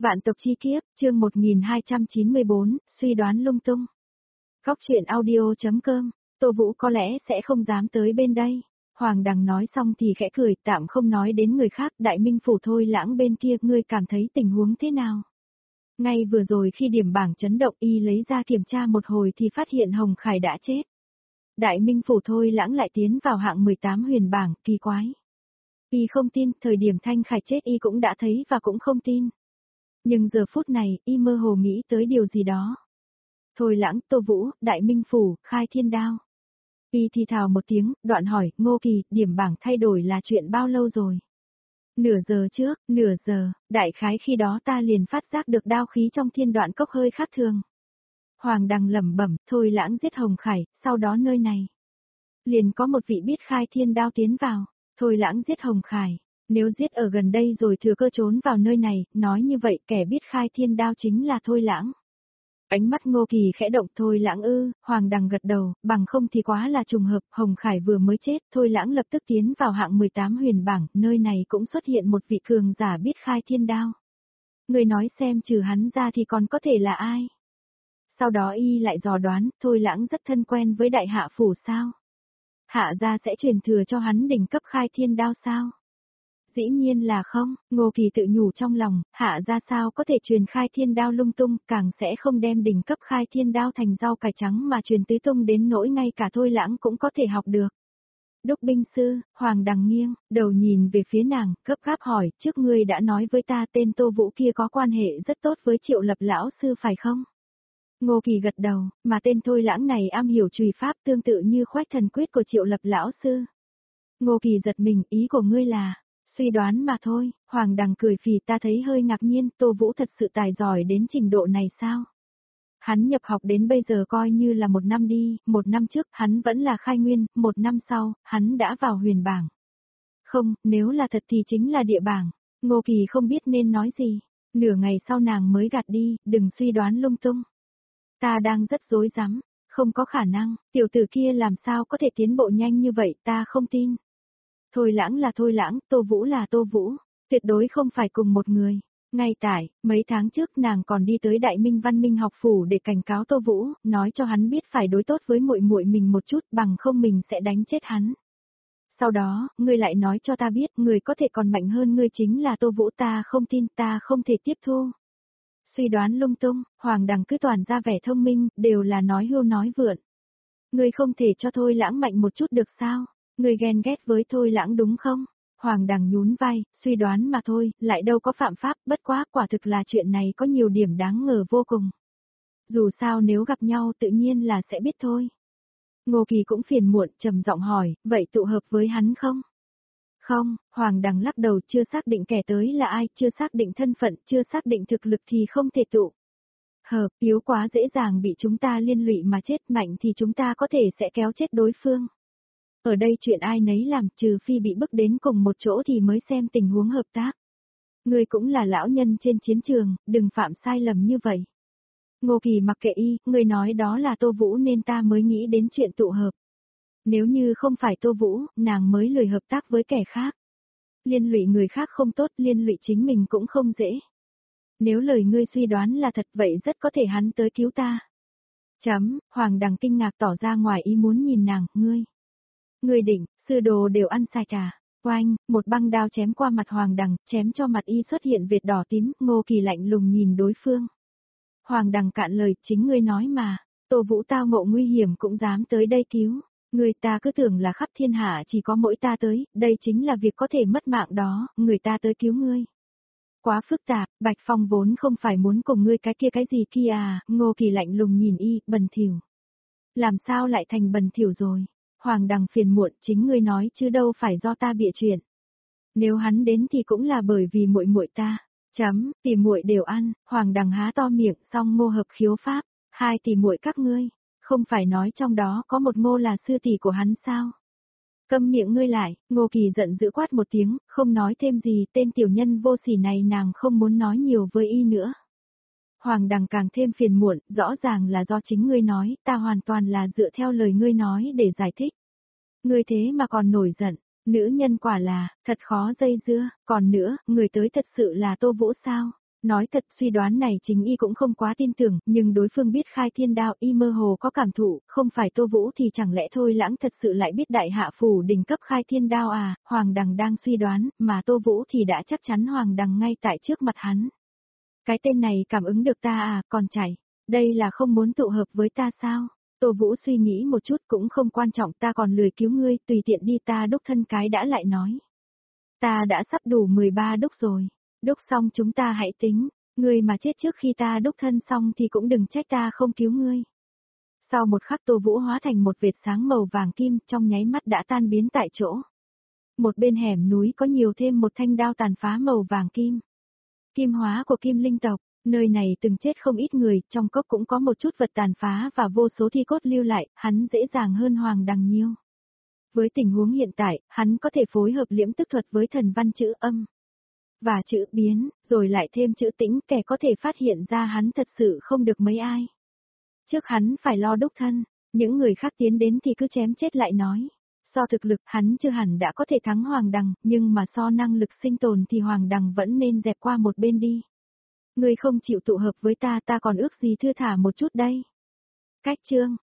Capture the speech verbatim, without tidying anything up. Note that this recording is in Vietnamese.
Vạn tộc chi kiếp, chương một nghìn hai trăm chín mươi bốn, suy đoán lung tung. Góc truyện audio.com, Tô Vũ có lẽ sẽ không dám tới bên đây. Hoàng Đằng nói xong thì khẽ cười, tạm không nói đến người khác, Đại Minh Phủ Thôi Lãng bên kia, ngươi cảm thấy tình huống thế nào? Ngay vừa rồi khi điểm bảng chấn động, y lấy ra kiểm tra một hồi thì phát hiện Hồng Khải đã chết. Đại Minh Phủ Thôi Lãng lại tiến vào hạng mười tám huyền bảng, kỳ quái. Y không tin, thời điểm Thanh Khải chết y cũng đã thấy và cũng không tin. Nhưng giờ phút này, y mơ hồ nghĩ tới điều gì đó. Thôi Lãng, Tô Vũ, Đại Minh Phủ, Khai Thiên Đao. Y thì thào một tiếng, đoạn hỏi, Ngô Kỳ, điểm bảng thay đổi là chuyện bao lâu rồi? Nửa giờ trước, nửa giờ, đại khái khi đó ta liền phát giác được đao khí trong thiên đoạn cốc hơi khác thường. Hoàng Đằng lẩm bẩm, Thôi Lãng giết Hồng Khải, sau đó nơi này. Liền có một vị biết Khai Thiên Đao tiến vào, Thôi Lãng giết Hồng Khải. Nếu giết ở gần đây rồi thừa cơ trốn vào nơi này, nói như vậy kẻ biết Khai Thiên Đao chính là Thôi Lãng. Ánh mắt Ngô Kỳ khẽ động, Thôi Lãng ư, Hoàng Đằng gật đầu, bằng không thì quá là trùng hợp, Hồng Khải vừa mới chết, Thôi Lãng lập tức tiến vào hạng mười tám huyền bảng, nơi này cũng xuất hiện một vị cường giả biết Khai Thiên Đao. Người nói xem trừ hắn ra thì còn có thể là ai? Sau đó y lại dò đoán, Thôi Lãng rất thân quen với Đại Hạ Phủ sao? Hạ gia sẽ truyền thừa cho hắn đỉnh cấp Khai Thiên Đao sao? Dĩ nhiên là không, Ngô Kỳ tự nhủ trong lòng, Hạ ra sao có thể truyền Khai Thiên Đao lung tung, càng sẽ không đem đỉnh cấp Khai Thiên Đao thành rau cải trắng mà truyền tứ tung đến nỗi ngay cả Thôi Lãng cũng có thể học được. Đúc binh sư, Hoàng Đằng nghiêng, đầu nhìn về phía nàng, gấp gáp hỏi, trước ngươi đã nói với ta tên Tô Vũ kia có quan hệ rất tốt với Triệu Lập lão sư phải không? Ngô Kỳ gật đầu, mà tên Thôi Lãng này am hiểu trùy pháp tương tự như Khoách Thần Quyết của Triệu Lập lão sư. Ngô Kỳ giật mình, ý của ngươi là... Suy đoán mà thôi, Hoàng Đằng cười phì, ta thấy hơi ngạc nhiên, Tô Vũ thật sự tài giỏi đến trình độ này sao? Hắn nhập học đến bây giờ coi như là một năm đi, một năm trước hắn vẫn là khai nguyên, một năm sau, hắn đã vào huyền bảng. Không, nếu là thật thì chính là địa bảng. Ngô Kỳ không biết nên nói gì, nửa ngày sau nàng mới gạt đi, đừng suy đoán lung tung. Ta đang rất rối rắm, không có khả năng, tiểu tử kia làm sao có thể tiến bộ nhanh như vậy, ta không tin. Thôi Lãng là Thôi Lãng, Tô Vũ là Tô Vũ, tuyệt đối không phải cùng một người. Ngay tại, mấy tháng trước nàng còn đi tới Đại Minh Văn Minh học phủ để cảnh cáo Tô Vũ, nói cho hắn biết phải đối tốt với muội muội mình một chút, bằng không mình sẽ đánh chết hắn. Sau đó, ngươi lại nói cho ta biết, người có thể còn mạnh hơn ngươi chính là Tô Vũ, ta không tin, ta không thể tiếp thu. Suy đoán lung tung, Hoàng Đằng cứ toàn ra vẻ thông minh, đều là nói hưu nói vượn. Ngươi không thể cho Thôi Lãng mạnh một chút được sao? Ngươi ghen ghét với Thôi Lãng đúng không? Hoàng Đằng nhún vai, suy đoán mà thôi, lại đâu có phạm pháp, bất quá quả thực là chuyện này có nhiều điểm đáng ngờ vô cùng. Dù sao nếu gặp nhau tự nhiên là sẽ biết thôi. Ngô Kỳ cũng phiền muộn, trầm giọng hỏi, vậy tụ hợp với hắn không? Không, Hoàng Đằng lắc đầu, chưa xác định kẻ tới là ai, chưa xác định thân phận, chưa xác định thực lực thì không thể tụ. Hợp, yếu quá dễ dàng bị chúng ta liên lụy mà chết, mạnh thì chúng ta có thể sẽ kéo chết đối phương. Ở đây chuyện ai nấy làm, trừ phi bị bức đến cùng một chỗ thì mới xem tình huống hợp tác. Ngươi cũng là lão nhân trên chiến trường, đừng phạm sai lầm như vậy. Ngô Kỳ mặc kệ y, ngươi nói đó là Tô Vũ nên ta mới nghĩ đến chuyện tụ hợp. Nếu như không phải Tô Vũ, nàng mới lười hợp tác với kẻ khác. Liên lụy người khác không tốt, liên lụy chính mình cũng không dễ. Nếu lời ngươi suy đoán là thật vậy rất có thể hắn tới cứu ta. Chấm, Hoàng Đằng kinh ngạc tỏ ra ngoài ý muốn nhìn nàng, ngươi. Người định, sư đồ đều ăn sạch à? Oanh, một băng đao chém qua mặt Hoàng Đằng, chém cho mặt y xuất hiện vệt đỏ tím, Ngô Kỳ lạnh lùng nhìn đối phương. Hoàng Đằng cạn lời, chính ngươi nói mà, Tô Vũ tao ngộ nguy hiểm cũng dám tới đây cứu. Người ta cứ tưởng là khắp thiên hạ chỉ có mỗi ta tới, đây chính là việc có thể mất mạng đó, người ta tới cứu ngươi. Quá phức tạp, Bạch Phong vốn không phải muốn cùng ngươi cái kia cái gì kia à, Ngô Kỳ lạnh lùng nhìn y, bần thỉu. Làm sao lại thành bần thỉu rồi? Hoàng Đằng phiền muộn, chính ngươi nói chứ đâu phải do ta bịa chuyện. Nếu hắn đến thì cũng là bởi vì muội muội ta. Chấm, tỷ muội đều ăn, Hoàng Đằng há to miệng, xong Ngô hợp khiếu pháp, hai tỷ muội các ngươi, không phải nói trong đó có một Ngô là sư tỷ của hắn sao? Câm miệng ngươi lại, Ngô Kỳ giận dữ quát một tiếng, không nói thêm gì, tên tiểu nhân vô sỉ này nàng không muốn nói nhiều với y nữa. Hoàng Đằng càng thêm phiền muộn, rõ ràng là do chính ngươi nói, ta hoàn toàn là dựa theo lời ngươi nói để giải thích. Ngươi thế mà còn nổi giận, nữ nhân quả là, thật khó dây dưa, còn nữa, người tới thật sự là Tô Vũ sao? Nói thật suy đoán này chính y cũng không quá tin tưởng, nhưng đối phương biết khai thiên đao y mơ hồ có cảm thụ, không phải Tô Vũ thì chẳng lẽ Thôi Lãng thật sự lại biết đại hạ phủ đỉnh cấp khai thiên đao à, Hoàng Đằng đang suy đoán, mà Tô Vũ thì đã chắc chắn Hoàng Đằng ngay tại trước mặt hắn. Cái tên này cảm ứng được ta à, còn chảy, đây là không muốn tụ hợp với ta sao? Tô Vũ suy nghĩ một chút cũng không quan trọng, ta còn lười cứu ngươi, tùy tiện đi, ta đúc thân cái đã lại nói. Ta đã sắp đủ mười ba đúc rồi, đúc xong chúng ta hãy tính, ngươi mà chết trước khi ta đúc thân xong thì cũng đừng trách ta không cứu ngươi. Sau một khắc Tô Vũ hóa thành một vệt sáng màu vàng kim, trong nháy mắt đã tan biến tại chỗ. Một bên hẻm núi có nhiều thêm một thanh đao tàn phá màu vàng kim. Kim hóa của kim linh tộc, nơi này từng chết không ít người, trong cốc cũng có một chút vật tàn phá và vô số thi cốt lưu lại, hắn dễ dàng hơn Hoàng Đằng nhiều. Với tình huống hiện tại, hắn có thể phối hợp liễm tức thuật với thần văn chữ âm và chữ biến, rồi lại thêm chữ tĩnh, kẻ có thể phát hiện ra hắn thật sự không được mấy ai. Trước hắn phải lo đúc thân, những người khác tiến đến thì cứ chém chết lại nói. So thực lực hắn chưa hẳn đã có thể thắng Hoàng Đằng, nhưng mà so năng lực sinh tồn thì Hoàng Đằng vẫn nên dẹp qua một bên đi. Ngươi không chịu tụ hợp với ta, ta còn ước gì thưa thả một chút đây. Cách chương